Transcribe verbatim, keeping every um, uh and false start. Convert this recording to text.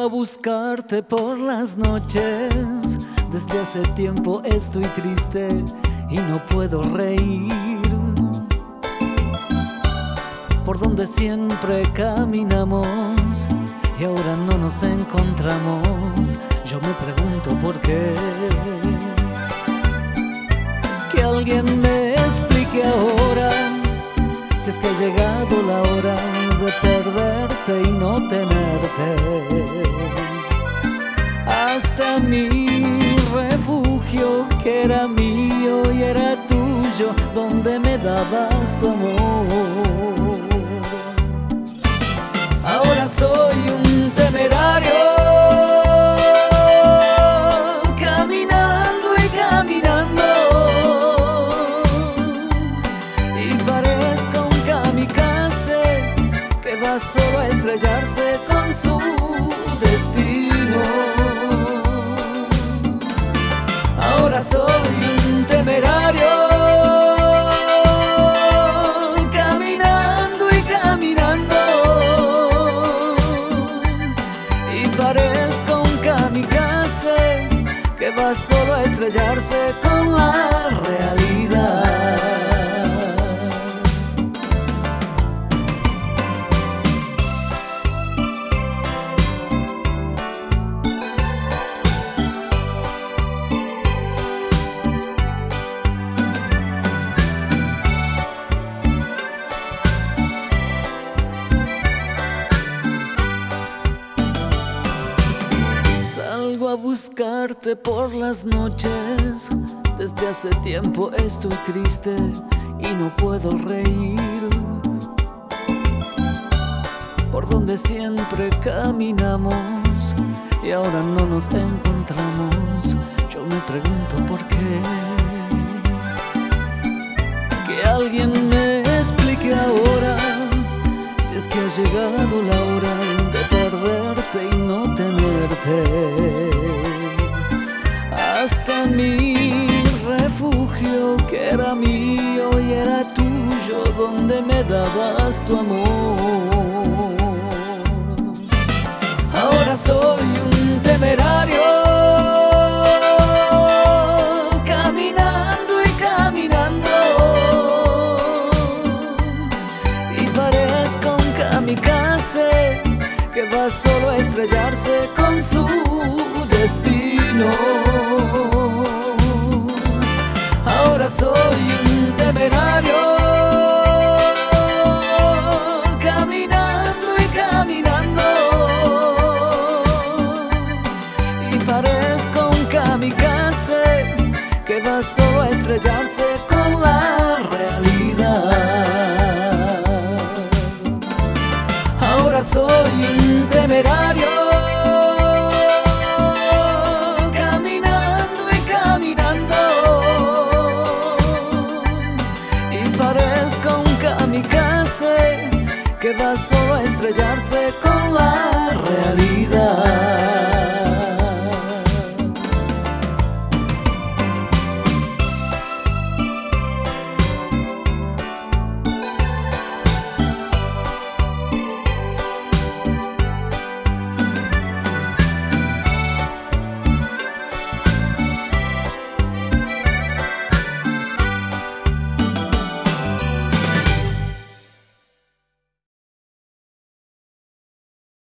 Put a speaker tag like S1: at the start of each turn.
S1: a buscarte por las noches. Desde hace tiempo estoy triste y no puedo reír. Por donde siempre caminamos y ahora no nos encontramos. Yo me pregunto por qué. Que alguien me explique ahora si es que ha llegado la hora de perderte y no tenerte. Hasta mi refugio, que era mío y era tuyo, donde me dabas tu amor. Ahora soy un temerario, caminando y caminando, y parezco un kamikaze que va solo a estrellarse con su destino. Ahora soy un temerario, caminando y caminando, y parezco un kamikaze que va solo a estrellarse con la realidad. Salgo a buscarte por las noches. Desde hace tiempo estoy triste y no puedo reír. Por donde siempre caminamos y ahora no nos encontramos. Yo me pregunto por qué. Que alguien me explique ahora si es que ha llegado la hora de perderte y no tenerte. Hasta mi refugio, que era mío y era tuyo, donde me dabas tu amor. Ahora soy un temerario, caminando y caminando, y parezco un kamikaze que va solo a estrellarse con su destino. Ahora soy un temerario, caminando y caminando, y parezco un kamikaze que va solo a estrellarse con la realidad. Ahora soy un temerario, caminando y caminando, y parezco un kamikaze que va solo a estrellarse con